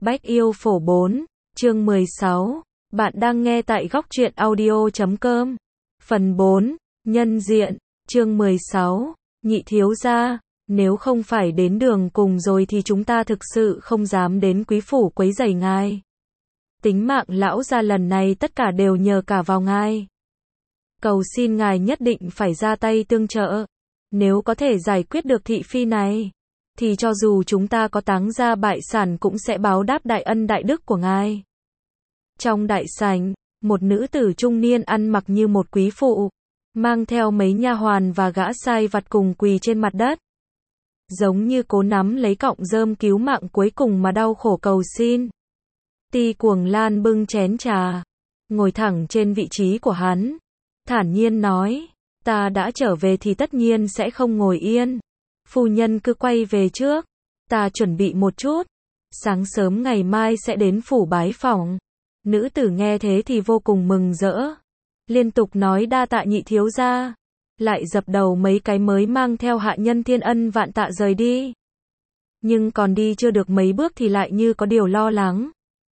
Bách Yêu Phổ 4, chương 16. Bạn đang nghe tại góc truyện audio.com. Phần 4, nhân diện, chương 16. Nhị thiếu gia, nếu không phải đến đường cùng rồi thì chúng ta thực sự không dám đến quý phủ quấy rầy ngài. Tính mạng lão gia lần này tất cả đều nhờ cả vào ngài. Cầu xin ngài nhất định phải ra tay tương trợ. Nếu có thể giải quyết được thị phi này, thì cho dù chúng ta có táng gia bại sản cũng sẽ báo đáp đại ân đại đức của ngài. Trong đại sảnh, một nữ tử trung niên ăn mặc như một quý phụ, mang theo mấy nha hoàn và gã sai vặt cùng quỳ trên mặt đất. Giống như cố nắm lấy cọng rơm cứu mạng cuối cùng mà đau khổ cầu xin. Ti Cuồng Lan bưng chén trà, ngồi thẳng trên vị trí của hắn, thản nhiên nói, ta đã trở về thì tất nhiên sẽ không ngồi yên. Phu nhân cứ quay về trước, ta chuẩn bị một chút, sáng sớm ngày mai sẽ đến phủ bái phỏng. Nữ tử nghe thế thì vô cùng mừng rỡ, liên tục nói đa tạ nhị thiếu gia, lại dập đầu mấy cái mới mang theo hạ nhân thiên ân vạn tạ rời đi. Nhưng còn đi chưa được mấy bước thì lại như có điều lo lắng,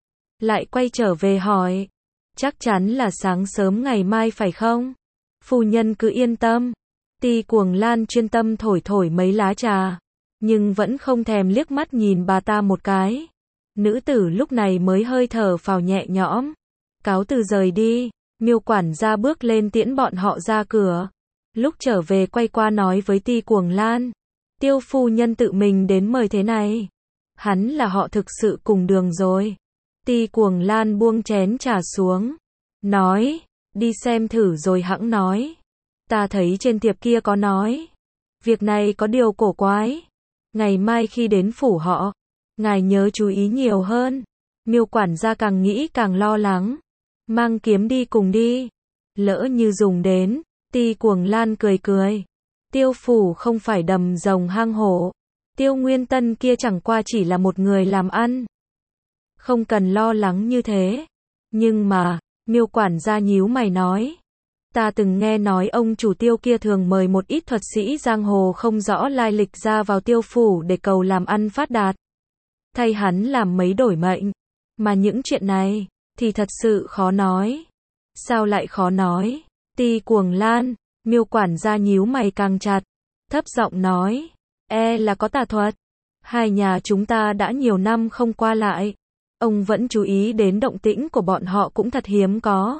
lại quay trở về hỏi, chắc chắn là sáng sớm ngày mai phải không? Phu nhân cứ yên tâm. Ti Cuồng Lan chuyên tâm thổi thổi mấy lá trà, nhưng vẫn không thèm liếc mắt nhìn bà ta một cái. Nữ tử lúc này mới hơi thở phào nhẹ nhõm, cáo từ rời đi. Miêu quản gia bước lên tiễn bọn họ ra cửa. Lúc trở về quay qua nói với Ti Cuồng Lan, Tiêu phu nhân tự mình đến mời thế này, hắn là họ thực sự cùng đường rồi. Ti Cuồng Lan buông chén trà xuống, nói, đi xem thử rồi hẵng nói. Ta thấy trên thiệp kia có nói, việc này có điều cổ quái. Ngày mai khi đến phủ họ, ngài nhớ chú ý nhiều hơn. Miêu quản gia càng nghĩ càng lo lắng, mang kiếm đi cùng đi, lỡ như dùng đến. Ti Cuồng Lan cười cười, Tiêu phủ không phải đầm rồng hang hổ, Tiêu Nguyên Tân kia chẳng qua chỉ là một người làm ăn, không cần lo lắng như thế. Nhưng mà, Miêu quản gia nhíu mày nói, ta từng nghe nói ông chủ Tiêu kia thường mời một ít thuật sĩ giang hồ không rõ lai lịch ra vào Tiêu phủ để cầu làm ăn phát đạt, thay hắn làm mấy đổi mệnh. Mà những chuyện này thì thật sự khó nói. Sao lại khó nói? Ti Cuồng Lan, Miêu quản gia nhíu mày càng chặt, thấp giọng nói, là có tà thuật. Hai nhà chúng ta đã nhiều năm không qua lại, ông vẫn chú ý đến động tĩnh của bọn họ cũng thật hiếm có.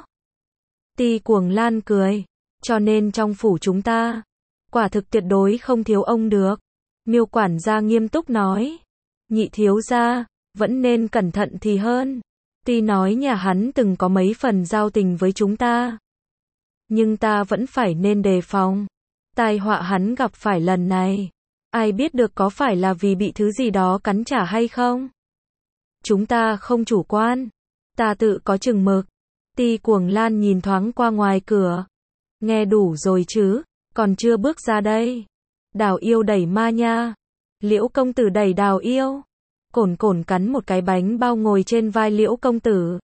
Ti Cuồng Lan cười, cho nên trong phủ chúng ta, quả thực tuyệt đối không thiếu ông được. Miêu quản gia nghiêm túc nói, nhị thiếu gia, vẫn nên cẩn thận thì hơn. Tuy nói nhà hắn từng có mấy phần giao tình với chúng ta, nhưng ta vẫn phải nên đề phòng. Tai họa hắn gặp phải lần này, ai biết được có phải là vì bị thứ gì đó cắn trả hay không? Chúng ta không chủ quan, ta tự có chừng mực. Ti Cuồng Lan nhìn thoáng qua ngoài cửa, nghe đủ rồi chứ, còn chưa bước ra đây. Đào yêu đẩy ma nha, Liễu công tử đẩy Đào yêu. Cổn Cổn cắn một cái bánh bao ngồi trên vai Liễu công tử.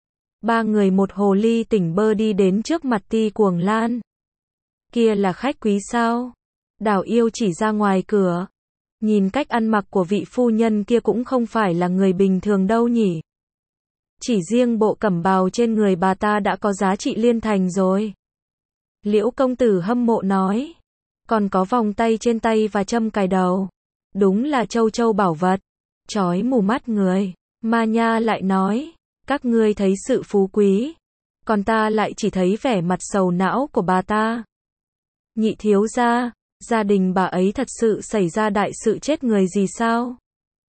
Ba người một hồ ly tỉnh bơ đi đến trước mặt Ti Cuồng Lan. Kia là khách quý sao? Đào yêu chỉ ra ngoài cửa, nhìn cách ăn mặc của vị phu nhân kia cũng không phải là người bình thường đâu nhỉ. Chỉ riêng bộ cẩm bào trên người bà ta đã có giá trị liên thành rồi. Liễu công tử hâm mộ nói, còn có vòng tay trên tay và châm cài đầu, đúng là châu châu bảo vật, chói mù mắt người. Ma Nha lại nói, các ngươi thấy sự phú quý, còn ta lại chỉ thấy vẻ mặt sầu não của bà ta. Nhị thiếu gia, gia đình bà ấy thật sự xảy ra đại sự chết người gì sao?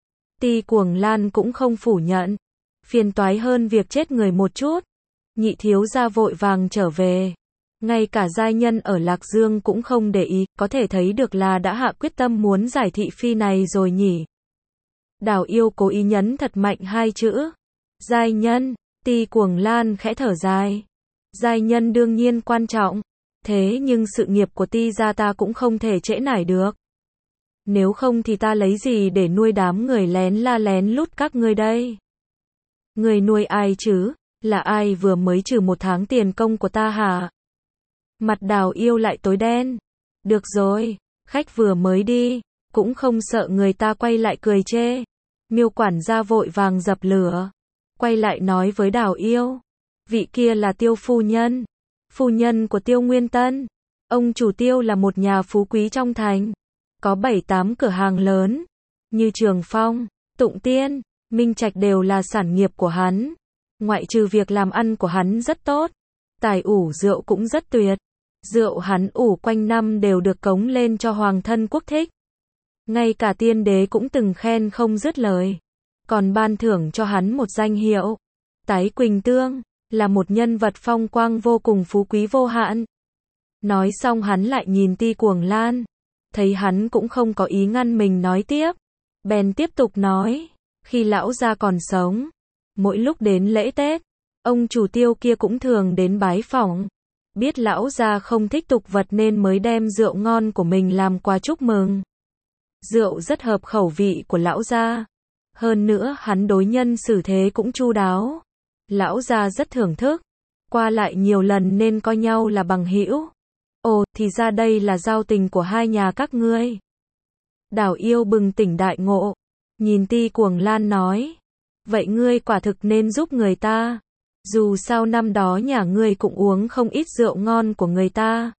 Ti Cuồng Lan cũng không phủ nhận, phiền toái hơn việc chết người một chút. Nhị thiếu gia vội vàng trở về, ngay cả giai nhân ở Lạc Dương cũng không để ý, có thể thấy được là đã hạ quyết tâm muốn giải thị phi này rồi nhỉ. Đào yêu cố ý nhấn thật mạnh hai chữ, giai nhân. Ti Cuồng Lan khẽ thở dài, giai nhân đương nhiên quan trọng, thế nhưng sự nghiệp của Ti gia ta cũng không thể trễ nải được. Nếu không thì ta lấy gì để nuôi đám người lén la lén lút các ngươi đây? Người nuôi ai chứ? Là ai vừa mới trừ 1 tháng tiền công của ta hả? Mặt Đào yêu lại tối đen. Được rồi, khách vừa mới đi, cũng không sợ người ta quay lại cười chê. Miêu quản gia vội vàng dập lửa, quay lại nói với Đào Yêu, vị kia là Tiêu phu nhân của Tiêu Nguyên Tân. Ông chủ Tiêu là một nhà phú quý trong thành, có 7-8 cửa hàng lớn, như Trường Phong, Tụng Tiên, Minh Trạch đều là sản nghiệp của hắn. Ngoại trừ việc làm ăn của hắn rất tốt, tài ủ rượu cũng rất tuyệt. Rượu hắn ủ quanh năm đều được cống lên cho hoàng thân quốc thích. Ngay cả tiên đế cũng từng khen không dứt lời. Còn ban thưởng cho hắn một danh hiệu, Tái Quỳnh Tương, là một nhân vật phong quang vô cùng phú quý vô hạn. Nói xong hắn lại nhìn Ti Cuồng Lan, thấy hắn cũng không có ý ngăn mình nói tiếp, bèn tiếp tục nói, khi lão gia còn sống, mỗi lúc đến lễ Tết, ông chủ Tiêu kia cũng thường đến bái phỏng. Biết lão gia không thích tục vật nên mới đem rượu ngon của mình làm quà chúc mừng. Rượu rất hợp khẩu vị của lão gia. Hơn nữa hắn đối nhân xử thế cũng chu đáo. Lão gia rất thưởng thức. Qua lại nhiều lần nên coi nhau là bằng hữu. Ồ, thì ra đây là giao tình của hai nhà các ngươi. Đào Yêu bừng tỉnh đại ngộ. Nhìn Ti Cuồng Lan nói. Vậy ngươi quả thực nên giúp người ta. Dù sao năm đó nhà ngươi cũng uống không ít rượu ngon của người ta.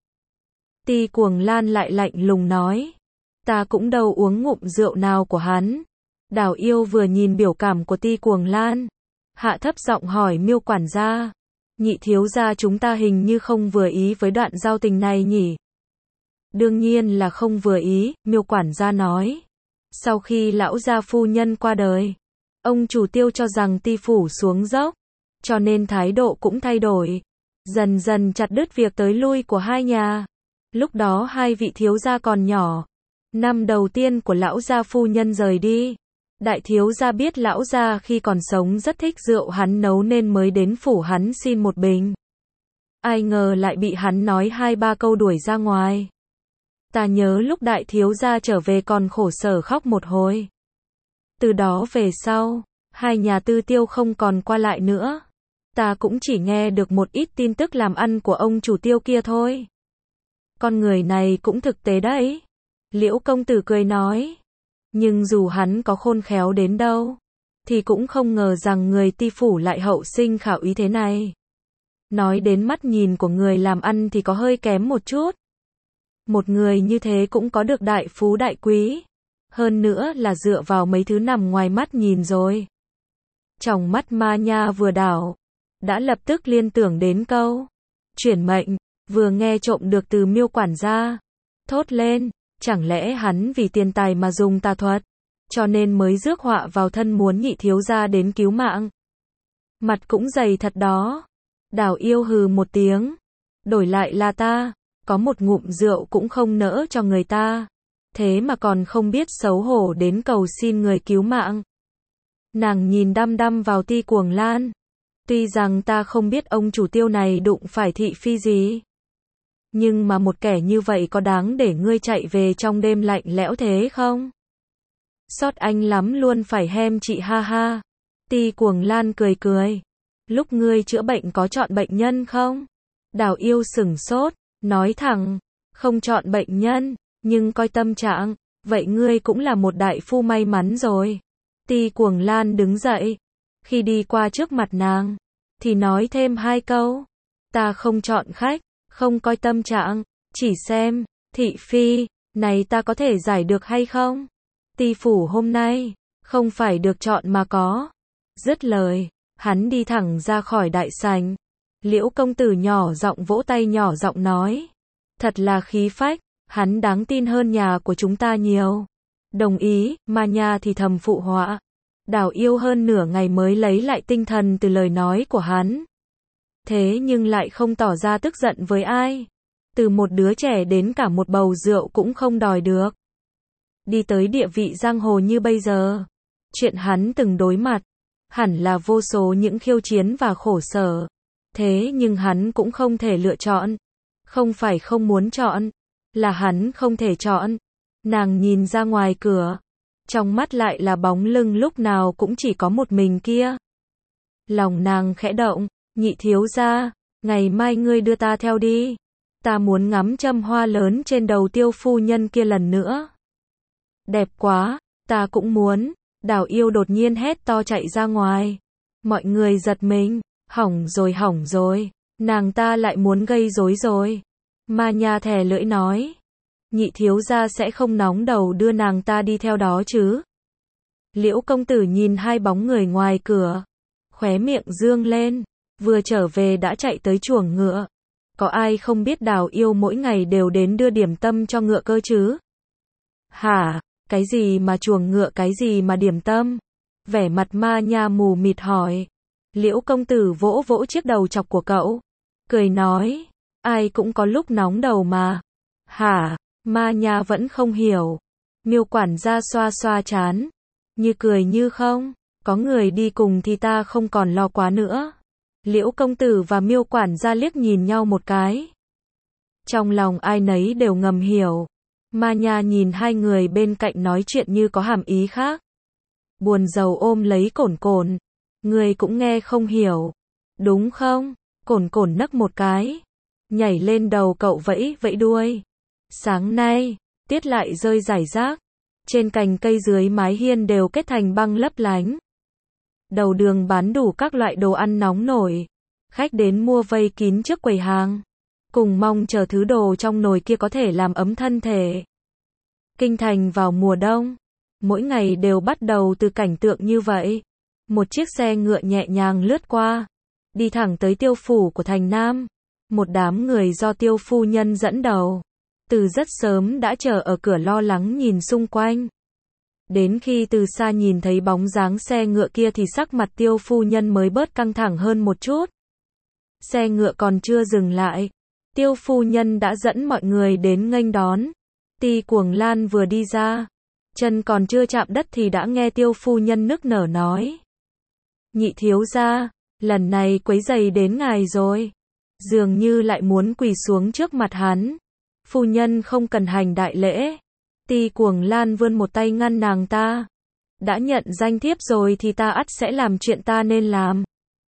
Ti Cuồng Lan lại lạnh lùng nói. Ta cũng đâu uống ngụm rượu nào của hắn. Đào Yêu vừa nhìn biểu cảm của Ti Cuồng Lan, hạ thấp giọng hỏi Miêu quản gia. Nhị thiếu gia chúng ta hình như không vừa ý với đoạn giao tình này nhỉ? Đương nhiên là không vừa ý, Miêu quản gia nói. Sau khi lão gia phu nhân qua đời, ông chủ Tiêu cho rằng Ti phủ xuống dốc, cho nên thái độ cũng thay đổi, dần dần chặt đứt việc tới lui của hai nhà. Lúc đó hai vị thiếu gia còn nhỏ. Năm đầu tiên của lão gia phu nhân rời đi, đại thiếu gia biết lão gia khi còn sống rất thích rượu hắn nấu nên mới đến phủ hắn xin một bình. Ai ngờ lại bị hắn nói 2-3 câu đuổi ra ngoài. Ta nhớ lúc đại thiếu gia trở về còn khổ sở khóc một hồi. Từ đó về sau, hai nhà Tư Tiêu không còn qua lại nữa. Ta cũng chỉ nghe được một ít tin tức làm ăn của ông chủ Tiêu kia thôi. Con người này cũng thực tế đấy. Liễu công tử cười nói. Nhưng dù hắn có khôn khéo đến đâu, thì cũng không ngờ rằng người Ti phủ lại hậu sinh khả úy thế này. Nói đến mắt nhìn của người làm ăn thì có hơi kém một chút. Một người như thế cũng có được đại phú đại quý. Hơn nữa là dựa vào mấy thứ nằm ngoài mắt nhìn rồi. Trong mắt Ma Nha vừa đảo, đã lập tức liên tưởng đến câu chuyển mệnh, vừa nghe trộm được từ Miêu quản gia. Thốt lên, chẳng lẽ hắn vì tiền tài mà dùng tà thuật, cho nên mới rước họa vào thân muốn nhị thiếu gia đến cứu mạng. Mặt cũng dày thật đó. Đào Yêu hừ một tiếng. Đổi lại là ta, có một ngụm rượu cũng không nỡ cho người ta. Thế mà còn không biết xấu hổ đến cầu xin người cứu mạng. Nàng nhìn đăm đăm vào Ti Cuồng Lan. Tuy rằng ta không biết ông chủ Tiêu này đụng phải thị phi gì, nhưng mà một kẻ như vậy có đáng để ngươi chạy về trong đêm lạnh lẽo thế không? Xót anh lắm luôn phải hem chị ha ha. Ti Cuồng Lan cười cười. Lúc ngươi chữa bệnh có chọn bệnh nhân không? Đào Yêu sửng sốt, nói thẳng, không chọn bệnh nhân, nhưng coi tâm trạng, vậy ngươi cũng là một đại phu may mắn rồi. Ti Cuồng Lan đứng dậy, khi đi qua trước mặt nàng, thì nói thêm 2 câu. Ta không chọn khách, không coi tâm trạng, chỉ xem, thị phi, này ta có thể giải được hay không? Ti phủ hôm nay, không phải được chọn mà có. Dứt lời, hắn đi thẳng ra khỏi đại sảnh. Liễu công tử nhỏ giọng vỗ tay nhỏ giọng nói. Thật là khí phách, hắn đáng tin hơn nhà của chúng ta nhiều. Đồng ý, Ma Nha thì thầm phụ họa. Đào Yêu hơn nửa ngày mới lấy lại tinh thần từ lời nói của hắn. Thế nhưng lại không tỏ ra tức giận với ai. Từ một đứa trẻ đến cả một bầu rượu cũng không đòi được. Đi tới địa vị giang hồ như bây giờ, chuyện hắn từng đối mặt, hẳn là vô số những khiêu chiến và khổ sở. Thế nhưng hắn cũng không thể lựa chọn. Không phải không muốn chọn, là hắn không thể chọn. Nàng nhìn ra ngoài cửa, trong mắt lại là bóng lưng lúc nào cũng chỉ có một mình kia. Lòng nàng khẽ động, nhị thiếu gia, ngày mai ngươi đưa ta theo đi. Ta muốn ngắm châm hoa lớn trên đầu Tiêu phu nhân kia lần nữa. Đẹp quá, ta cũng muốn. Đào Yêu đột nhiên hét to chạy ra ngoài. Mọi người giật mình, hỏng rồi, nàng ta lại muốn gây rối rồi. Ma Nha thè lưỡi nói, nhị thiếu gia sẽ không nóng đầu đưa nàng ta đi theo đó chứ. Liễu công tử nhìn hai bóng người ngoài cửa, khóe miệng dương lên, vừa trở về đã chạy tới chuồng ngựa. Có ai không biết Đào Yêu mỗi ngày đều đến đưa điểm tâm cho ngựa cơ chứ? Hả, cái gì mà chuồng ngựa, cái gì mà điểm tâm? Vẻ mặt Ma Nha mù mịt hỏi. Liễu công tử vỗ vỗ chiếc đầu chọc của cậu, cười nói, ai cũng có lúc nóng đầu mà. Hả, Ma Nha vẫn không hiểu. Miêu quản gia xoa xoa trán, như cười như không, có người đi cùng thì ta không còn lo quá nữa. Liễu công tử và Miêu quản gia liếc nhìn nhau một cái. Trong lòng ai nấy đều ngầm hiểu. Ma Nha nhìn hai người bên cạnh nói chuyện như có hàm ý khác. Buồn rầu ôm lấy Cổn Cổn. Người cũng nghe không hiểu, đúng không? Cổn Cổn nấc một cái, nhảy lên đầu cậu vẫy vẫy đuôi. Sáng nay, tiết lại rơi rải rác. Trên cành cây dưới mái hiên đều kết thành băng lấp lánh. Đầu đường bán đủ các loại đồ ăn nóng nổi. Khách đến mua vây kín trước quầy hàng, cùng mong chờ thứ đồ trong nồi kia có thể làm ấm thân thể. Kinh thành vào mùa đông, mỗi ngày đều bắt đầu từ cảnh tượng như vậy. Một chiếc xe ngựa nhẹ nhàng lướt qua, đi thẳng tới tiêu phủ của thành Nam. Một đám người do tiêu phu nhân dẫn đầu, từ rất sớm đã chờ ở cửa lo lắng nhìn xung quanh. Đến khi từ xa nhìn thấy bóng dáng xe ngựa kia thì sắc mặt tiêu phu nhân mới bớt căng thẳng hơn một chút. Xe ngựa còn chưa dừng lại, tiêu phu nhân đã dẫn mọi người đến nghênh đón. Ti Cuồng Lan vừa đi ra, chân còn chưa chạm đất thì đã nghe tiêu phu nhân nức nở nói. Nhị thiếu gia, lần này quấy rầy đến ngài rồi. Dường như lại muốn quỳ xuống trước mặt hắn. Phu nhân không cần hành đại lễ. Ti Cuồng Lan vươn một tay ngăn nàng ta. Đã nhận danh thiếp rồi thì ta ắt sẽ làm chuyện ta nên làm.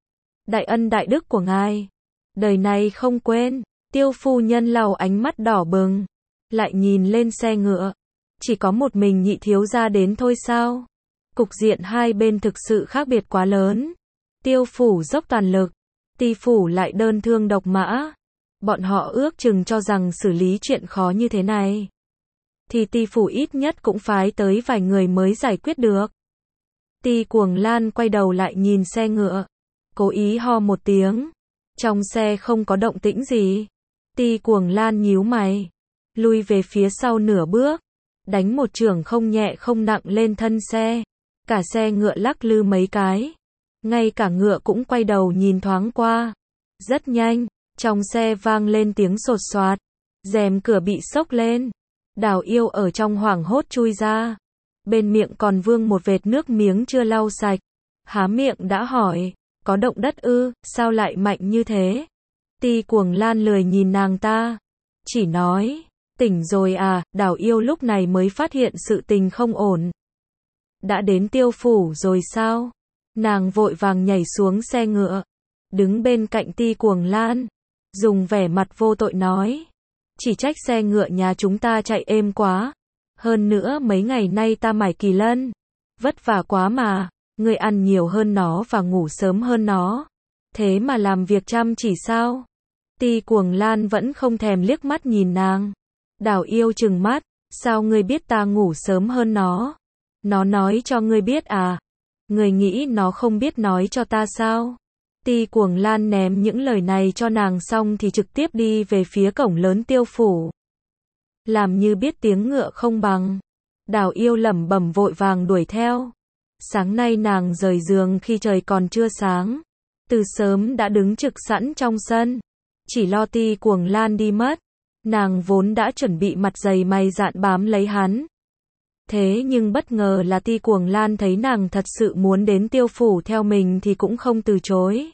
Đại ân đại đức của ngài, đời này không quên. Tiêu phu nhân lau ánh mắt đỏ bừng, lại nhìn lên xe ngựa. Chỉ có một mình nhị thiếu gia đến thôi sao? Cục diện hai bên thực sự khác biệt quá lớn. Tiêu phủ dốc toàn lực, Ti phủ lại đơn thương độc mã. Bọn họ ước chừng cho rằng xử lý chuyện khó như thế này, thì Ti phủ ít nhất cũng phái tới vài người mới giải quyết được. Ti Cuồng Lan quay đầu lại nhìn xe ngựa, cố ý ho một tiếng. Trong xe không có động tĩnh gì. Ti Cuồng Lan nhíu mày, lui về phía sau nửa bước, đánh một chưởng không nhẹ không nặng lên thân xe. Cả xe ngựa lắc lư mấy cái, ngay cả ngựa cũng quay đầu nhìn thoáng qua. Rất nhanh, trong xe vang lên tiếng sột soạt, rèm cửa bị xốc lên. Đào Yêu ở trong hoảng hốt chui ra, bên miệng còn vương một vệt nước miếng chưa lau sạch. Há miệng đã hỏi, có động đất ư, sao lại mạnh như thế? Ti Cuồng Lan lười nhìn nàng ta, chỉ nói, tỉnh rồi à. Đào Yêu lúc này mới phát hiện sự tình không ổn. Đã đến tiêu phủ rồi sao? Nàng vội vàng nhảy xuống xe ngựa, đứng bên cạnh Ti Cuồng Lan, dùng vẻ mặt vô tội nói, chỉ trách xe ngựa nhà chúng ta chạy êm quá. Hơn nữa mấy ngày nay ta mải kỳ lân, vất vả quá mà. Ngươi ăn nhiều hơn nó và ngủ sớm hơn nó, thế mà làm việc chăm chỉ sao? Ti Cuồng Lan vẫn không thèm liếc mắt nhìn nàng. Đào Yêu trừng mắt, sao ngươi biết ta ngủ sớm hơn nó? Nó nói cho ngươi biết à? Ngươi nghĩ nó không biết nói cho ta sao? Ti Cuồng Lan ném những lời này cho nàng xong thì trực tiếp đi về phía cổng lớn tiêu phủ. Làm như biết tiếng ngựa không bằng. Đào Yêu lẩm bẩm vội vàng đuổi theo. Sáng nay nàng rời giường khi trời còn chưa sáng, từ sớm đã đứng trực sẵn trong sân, chỉ lo Ti Cuồng Lan đi mất. Nàng vốn đã chuẩn bị mặt dày mày dạn bám lấy hắn. Thế nhưng bất ngờ là Ti Cuồng Lan thấy nàng thật sự muốn đến tiêu phủ theo mình thì cũng không từ chối.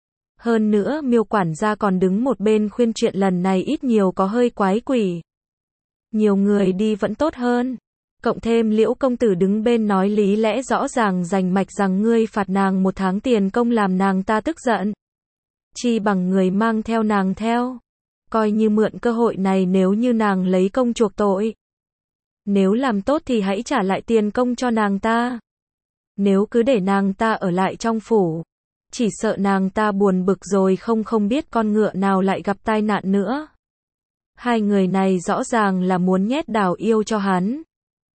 Hơn nữa Miêu quản gia còn đứng một bên khuyên chuyện lần này ít nhiều có hơi quái quỷ. Nhiều người đi vẫn tốt hơn. Cộng thêm Liễu công tử đứng bên nói lý lẽ rõ ràng rành mạch rằng ngươi phạt nàng 1 tháng tiền công làm nàng ta tức giận. Chi bằng người mang theo nàng theo. Coi như mượn cơ hội này nếu như nàng lấy công chuộc tội. Nếu làm tốt thì hãy trả lại tiền công cho nàng ta. nếu cứ để nàng ta ở lại trong phủ, chỉ sợ nàng ta buồn bực rồi không biết con ngựa nào lại gặp tai nạn nữa. Hai người này rõ ràng là muốn nhét Đào Yêu cho hắn.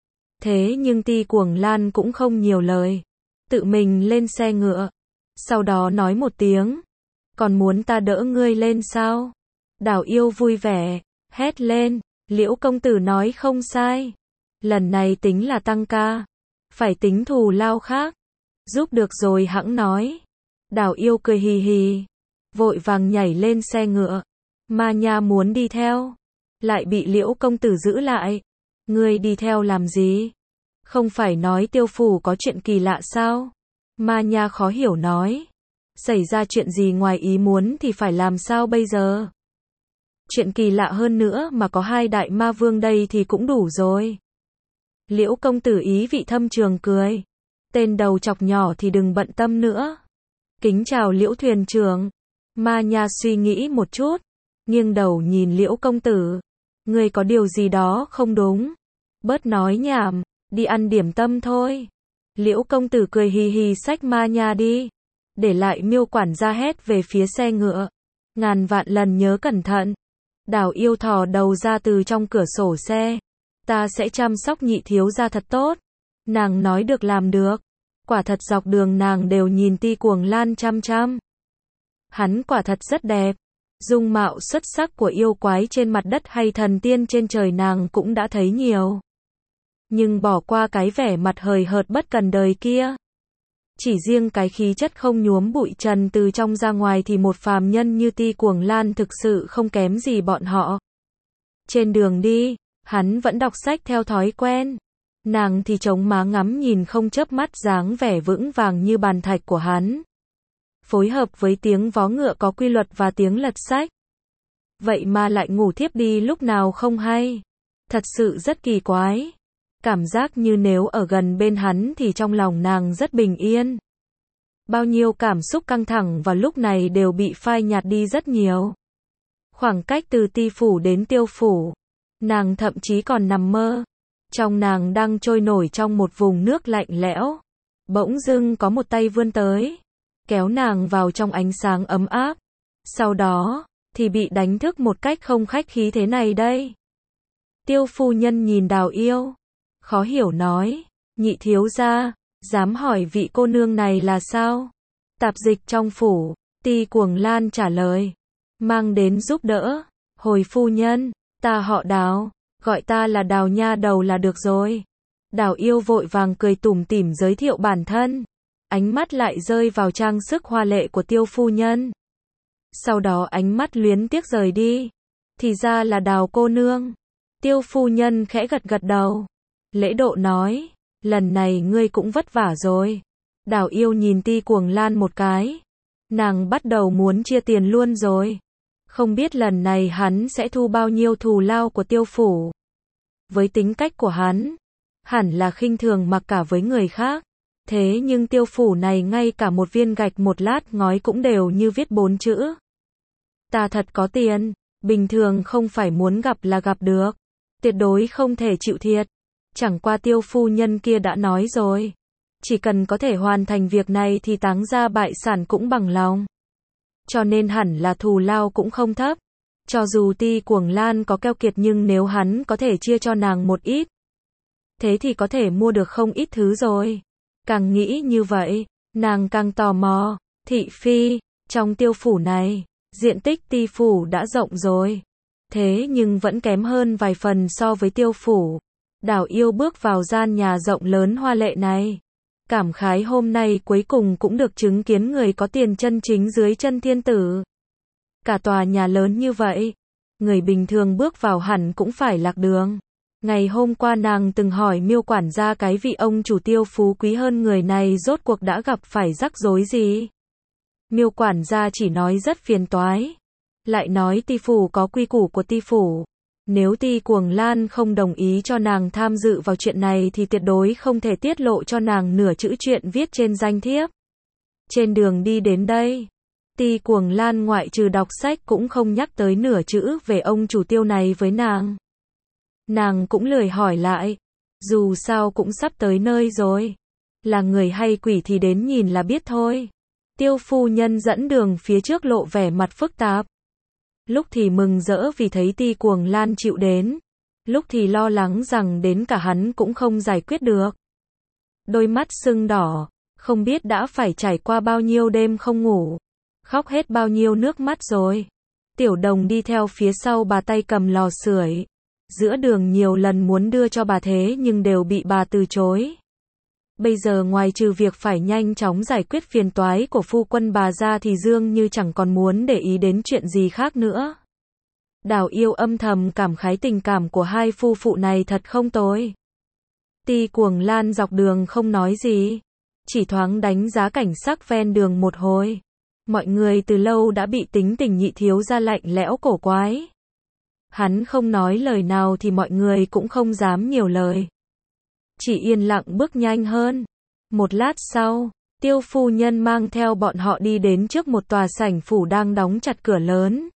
Thế nhưng Ti Cuồng Lan cũng không nhiều lời, tự mình lên xe ngựa, sau đó nói một tiếng, còn muốn ta đỡ ngươi lên sao? Đào Yêu vui vẻ, hét lên, Liễu công tử nói không sai, lần này tính là tăng ca, phải tính thù lao khác, giúp được rồi hẵng nói. Đào Yêu cười hì hì, vội vàng nhảy lên xe ngựa. Ma Nha muốn đi theo, lại bị Liễu công tử giữ lại. Ngươi đi theo làm gì? Không phải nói Tiêu phủ có chuyện kỳ lạ sao? Ma Nha khó hiểu nói. Xảy ra chuyện gì ngoài ý muốn thì phải làm sao bây giờ? Chuyện kỳ lạ hơn nữa mà có hai đại ma vương đây thì cũng đủ rồi. Liễu công tử ý vị thâm trường cười. Tên đầu chọc nhỏ thì đừng bận tâm nữa. Kính chào Liễu thuyền trưởng. Ma Nha suy nghĩ một chút, nghiêng đầu nhìn Liễu công tử. Ngươi có điều gì đó không đúng? Bớt nói nhảm, đi ăn điểm tâm thôi. Liễu công tử cười hì hì xách Ma Nha đi. Để lại Miêu quản gia hét về phía xe ngựa. Ngàn vạn lần nhớ cẩn thận. Đào Yêu thò đầu ra từ trong cửa sổ xe. Ta sẽ chăm sóc nhị thiếu gia thật tốt. Nàng nói được làm được. Quả thật dọc đường nàng đều nhìn Ti Cuồng Lan chăm chăm. Hắn quả thật rất đẹp. Dung mạo xuất sắc của yêu quái trên mặt đất hay thần tiên trên trời nàng cũng đã thấy nhiều. Nhưng bỏ qua cái vẻ mặt hời hợt bất cần đời kia. Chỉ riêng cái khí chất không nhuốm bụi trần từ trong ra ngoài thì một phàm nhân như Ti Cuồng Lan thực sự không kém gì bọn họ. Trên đường đi, hắn vẫn đọc sách theo thói quen. Nàng thì chống má ngắm nhìn không chớp mắt dáng vẻ vững vàng như bàn thạch của hắn. Phối hợp với tiếng vó ngựa có quy luật và tiếng lật sách. Vậy mà lại ngủ thiếp đi lúc nào không hay. Thật sự rất kỳ quái. Cảm giác như nếu ở gần bên hắn thì trong lòng nàng rất bình yên. Bao nhiêu cảm xúc căng thẳng vào lúc này đều bị phai nhạt đi rất nhiều. Khoảng cách từ Ti phủ đến Tiêu phủ, nàng thậm chí còn nằm mơ. Trong nàng đang trôi nổi trong một vùng nước lạnh lẽo. Bỗng dưng có một tay vươn tới, kéo nàng vào trong ánh sáng ấm áp. Sau đó, thì bị đánh thức một cách không khách khí thế này đây. Tiêu phu nhân nhìn Đào Yêu, khó hiểu nói, nhị thiếu gia, dám hỏi vị cô nương này là sao? Tạp dịch trong phủ, Ti Cuồng Lan trả lời, mang đến giúp đỡ. Hồi phu nhân, ta họ Đào, gọi ta là Đào nha đầu là được rồi. Đào Yêu vội vàng cười tủm tỉm giới thiệu bản thân. Ánh mắt lại rơi vào trang sức hoa lệ của Tiêu phu nhân. Sau đó ánh mắt luyến tiếc rời đi. Thì ra là Đào cô nương. Tiêu phu nhân khẽ gật gật đầu. Lễ độ nói, lần này ngươi cũng vất vả rồi. Đào Yêu nhìn Ti Cuồng Lan một cái. Nàng bắt đầu muốn chia tiền luôn rồi. Không biết lần này hắn sẽ thu bao nhiêu thù lao của Tiêu phủ. Với tính cách của hắn, hẳn là khinh thường mặc cả với người khác. Thế nhưng Tiêu phủ này ngay cả một viên gạch một lát ngói cũng đều như viết 4 chữ. Ta thật có tiền, bình thường không phải muốn gặp là gặp được. Tuyệt đối không thể chịu thiệt. Chẳng qua Tiêu phu nhân kia đã nói rồi. Chỉ cần có thể hoàn thành việc này thì táng gia bại sản cũng bằng lòng. Cho nên hẳn là thù lao cũng không thấp. Cho dù Ti Cuồng Lan có keo kiệt nhưng nếu hắn có thể chia cho nàng một ít, thế thì có thể mua được không ít thứ rồi. Càng nghĩ như vậy, nàng càng tò mò. Thị phi, trong Tiêu phủ này, diện tích Ti phủ đã rộng rồi. Thế nhưng vẫn kém hơn vài phần so với Tiêu phủ. Đào Yêu bước vào gian nhà rộng lớn hoa lệ này. Cảm khái hôm nay cuối cùng cũng được chứng kiến người có tiền chân chính dưới chân thiên tử. Cả tòa nhà lớn như vậy, người bình thường bước vào hẳn cũng phải lạc đường. Ngày hôm qua nàng từng hỏi Miêu quản gia cái vị ông chủ Tiêu phú quý hơn người này rốt cuộc đã gặp phải rắc rối gì. Miêu quản gia chỉ nói rất phiền toái. Lại nói Ti phủ có quy củ của Ti phủ. Nếu Ti Cuồng Lan không đồng ý cho nàng tham dự vào chuyện này thì tuyệt đối không thể tiết lộ cho nàng nửa chữ chuyện viết trên danh thiếp. Trên đường đi đến đây, Ti Cuồng Lan ngoại trừ đọc sách cũng không nhắc tới nửa chữ về ông chủ Tiêu này với nàng. Nàng cũng lười hỏi lại, dù sao cũng sắp tới nơi rồi. là người hay quỷ thì đến nhìn là biết thôi. Tiêu phu nhân dẫn đường phía trước lộ vẻ mặt phức tạp. Lúc thì mừng rỡ vì thấy Ti Cuồng Lan chịu đến, lúc thì lo lắng rằng đến cả hắn cũng không giải quyết được. Đôi mắt sưng đỏ, không biết đã phải trải qua bao nhiêu đêm không ngủ, khóc hết bao nhiêu nước mắt rồi. Tiểu Đồng đi theo phía sau bà tay cầm lò sưởi. Giữa đường nhiều lần muốn đưa cho bà thế nhưng đều bị bà từ chối. Bây giờ ngoài trừ việc phải nhanh chóng giải quyết phiền toái của phu quân bà ra thì Dương như chẳng còn muốn để ý đến chuyện gì khác nữa. Đào Yêu âm thầm cảm khái tình cảm của hai phu phụ này thật không tồi. Ti Cuồng Lan dọc đường không nói gì, chỉ thoáng đánh giá cảnh sắc ven đường một hồi. Mọi người từ lâu đã bị tính tình Nhị thiếu gia lạnh lẽo cổ quái. Hắn không nói lời nào thì mọi người cũng không dám nhiều lời. Chỉ yên lặng bước nhanh hơn. Một lát sau, Tiêu phu nhân mang theo bọn họ đi đến trước một tòa sảnh phủ đang đóng chặt cửa lớn.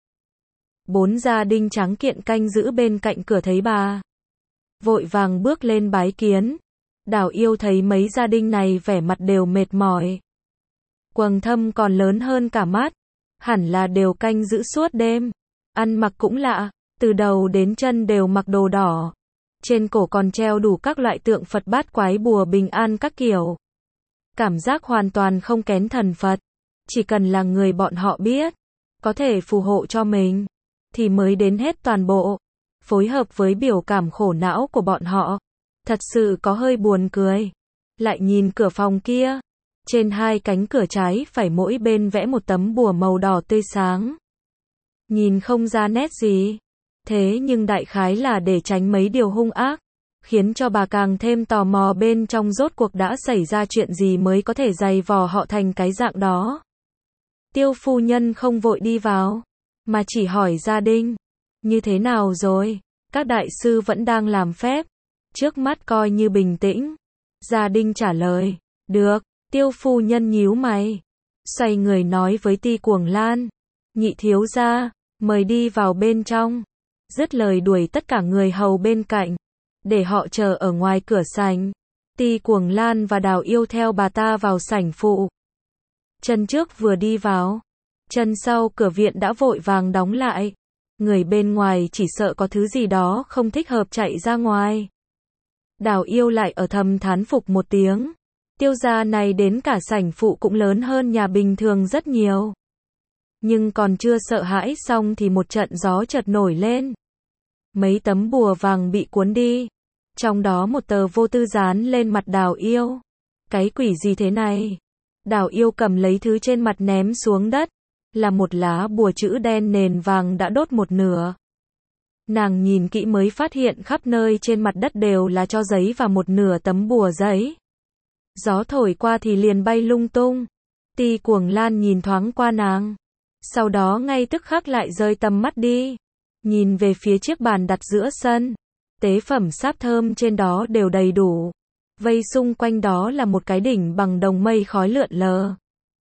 4 gia đình tráng kiện canh giữ bên cạnh cửa thấy bà, vội vàng bước lên bái kiến. Đào Yêu thấy mấy gia đình này vẻ mặt đều mệt mỏi. Quầng thâm còn lớn hơn cả mắt, hẳn là đều canh giữ suốt đêm. Ăn mặc cũng lạ, từ đầu đến chân đều mặc đồ đỏ. Trên cổ còn treo đủ các loại tượng Phật bát quái bùa bình an các kiểu. Cảm giác hoàn toàn không kén thần Phật. Chỉ cần là người bọn họ biết, có thể phù hộ cho mình, thì mới đến hết toàn bộ. Phối hợp với biểu cảm khổ não của bọn họ, thật sự có hơi buồn cười. Lại nhìn cửa phòng kia, trên hai cánh cửa trái phải mỗi bên vẽ một tấm bùa màu đỏ tươi sáng. Nhìn không ra nét gì, thế nhưng đại khái là để tránh mấy điều hung ác, khiến cho bà càng thêm tò mò bên trong rốt cuộc đã xảy ra chuyện gì mới có thể giày vò họ thành cái dạng đó. Tiêu phu nhân không vội đi vào, mà chỉ hỏi gia đình, như thế nào rồi? Các đại sư vẫn đang làm phép, trước mắt coi như bình tĩnh. Gia đình trả lời, được. Tiêu phu nhân nhíu mày, xoay người nói với Ti Cuồng Lan, Nhị thiếu gia, mời đi vào bên trong. Dứt lời đuổi tất cả người hầu bên cạnh, để họ chờ ở ngoài cửa sảnh. Ti Cuồng Lan và Đào Yêu theo bà ta vào sảnh phụ. Chân trước vừa đi vào, chân sau cửa viện đã vội vàng đóng lại. Người bên ngoài chỉ sợ có thứ gì đó không thích hợp chạy ra ngoài. Đào Yêu lại ở thầm thán phục một tiếng. Tiêu gia này đến cả sảnh phụ cũng lớn hơn nhà bình thường rất nhiều. Nhưng còn chưa sợ hãi xong thì một trận gió chợt nổi lên. Mấy tấm bùa vàng bị cuốn đi. Trong đó một tờ vô tư dán lên mặt Đào Yêu. Cái quỷ gì thế này? Đào Yêu cầm lấy thứ trên mặt ném xuống đất. Là một lá bùa chữ đen nền vàng đã đốt một nửa. Nàng nhìn kỹ mới phát hiện khắp nơi trên mặt đất đều là tro giấy và một nửa tấm bùa giấy. Gió thổi qua thì liền bay lung tung. Ti Cuồng Lan nhìn thoáng qua nàng, sau đó ngay tức khắc lại rơi tầm mắt đi, nhìn về phía chiếc bàn đặt giữa sân. Tế phẩm sáp thơm trên đó đều đầy đủ. Vây xung quanh đó là một cái đỉnh bằng đồng mây khói lượn lờ.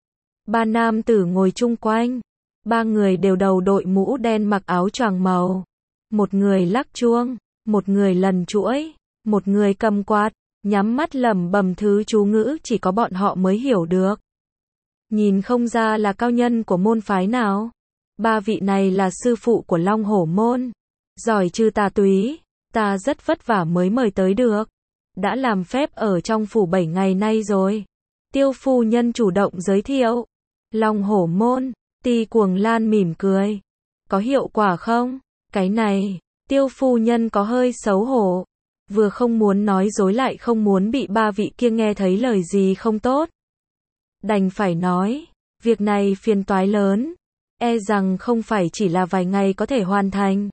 3 nam tử ngồi chung quanh. 3 người đều đầu đội mũ đen mặc áo choàng màu. Một người lắc chuông, một người lần chuỗi, một người cầm quạt, nhắm mắt lẩm bẩm thứ chú ngữ chỉ có bọn họ mới hiểu được. Nhìn không ra là cao nhân của môn phái nào. 3 vị này là sư phụ của Long Hổ môn. Giỏi trừ tà túy, ta rất vất vả mới mời tới được. Đã làm phép ở trong phủ 7 ngày nay rồi. Tiêu phu nhân chủ động giới thiệu. Long Hổ môn. Ti Cuồng Lan mỉm cười. Có hiệu quả không? Cái này, Tiêu phu nhân có hơi xấu hổ. Vừa không muốn nói dối lại không muốn bị 3 vị kia nghe thấy lời gì không tốt. Đành phải nói, việc này phiền toái lớn, e rằng không phải chỉ là vài ngày có thể hoàn thành.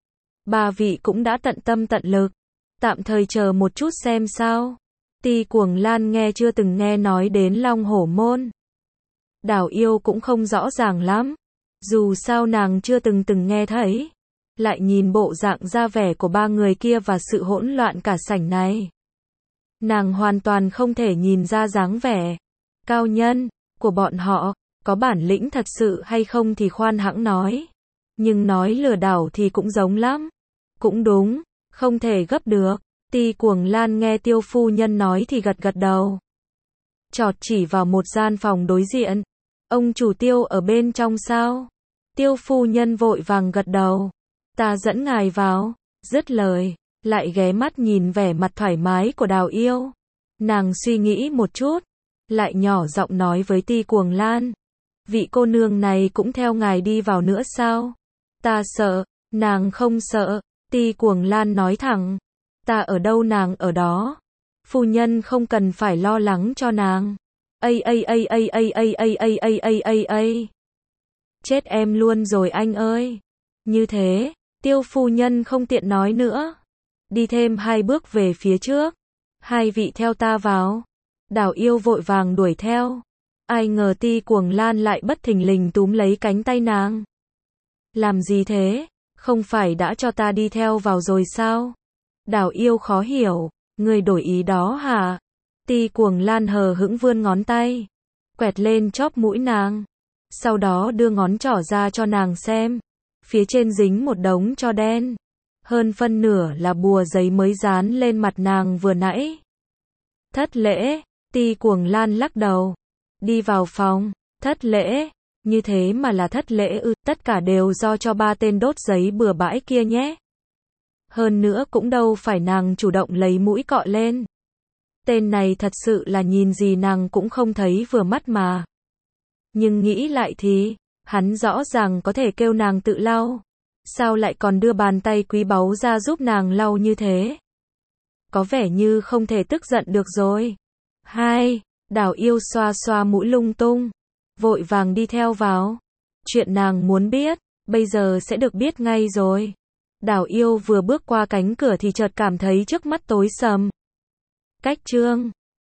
3 vị cũng đã tận tâm tận lực, tạm thời chờ một chút xem sao. Ti Cuồng Lan nghe chưa từng nghe nói đến Long Hổ môn. Đào Yêu cũng không rõ ràng lắm, dù sao nàng chưa từng nghe thấy. Lại nhìn bộ dạng ra vẻ của 3 người kia và sự hỗn loạn cả sảnh này, nàng hoàn toàn không thể nhìn ra dáng vẻ cao nhân của bọn họ. Có bản lĩnh thật sự hay không thì khoan hãng nói, nhưng nói lừa đảo thì cũng giống lắm. Cũng đúng, không thể gấp được. Ti Cuồng Lan nghe Tiêu phu nhân nói thì gật gật đầu. chọt chỉ vào một gian phòng đối diện. Ông chủ Tiêu ở bên trong sao? Tiêu phu nhân vội vàng gật đầu. Ta dẫn ngài vào. Dứt lời, lại ghé mắt nhìn vẻ mặt thoải mái của Đào Yêu. Nàng suy nghĩ một chút, lại nhỏ giọng nói với Ti Cuồng Lan. Vị cô nương này cũng theo ngài đi vào nữa sao? Ta sợ. Nàng không sợ. Ti Cuồng Lan nói thẳng. Ta ở đâu nàng ở đó. Phu nhân không cần phải lo lắng cho nàng. Chết em luôn rồi anh ơi. Như thế, Tiêu phu nhân không tiện nói nữa. Đi thêm 2 bước về phía trước. Hai vị theo ta vào. Đào Yêu vội vàng đuổi theo. Ai ngờ Ti Cuồng Lan lại bất thình lình túm lấy cánh tay nàng. Làm gì thế? Không phải đã cho ta đi theo vào rồi sao? Đào Yêu khó hiểu. Người đổi ý đó hả? Ti Cuồng Lan hờ hững vươn ngón tay, quẹt lên chóp mũi nàng. Sau đó đưa ngón trỏ ra cho nàng xem. Phía trên dính một đống tro đen. Hơn phân nửa là bùa giấy mới dán lên mặt nàng vừa nãy. Thất lễ. Ti Cuồng Lan lắc đầu. Đi vào phòng. Thất lễ. Như thế mà là thất lễ ư? Tất cả đều do cho 3 tên đốt giấy bừa bãi kia nhé. Hơn nữa cũng đâu phải nàng chủ động lấy mũi cọ lên. Tên này thật sự là nhìn gì nàng cũng không thấy vừa mắt mà. Nhưng nghĩ lại thì, hắn rõ ràng có thể kêu nàng tự lau. Sao lại còn đưa bàn tay quý báu ra giúp nàng lau như thế? Có vẻ như không thể tức giận được rồi. Đào Yêu xoa xoa mũi lung tung, vội vàng đi theo vào. Chuyện nàng muốn biết, bây giờ sẽ được biết ngay rồi. Đào Yêu vừa bước qua cánh cửa thì chợt cảm thấy trước mắt tối sầm. Cách chương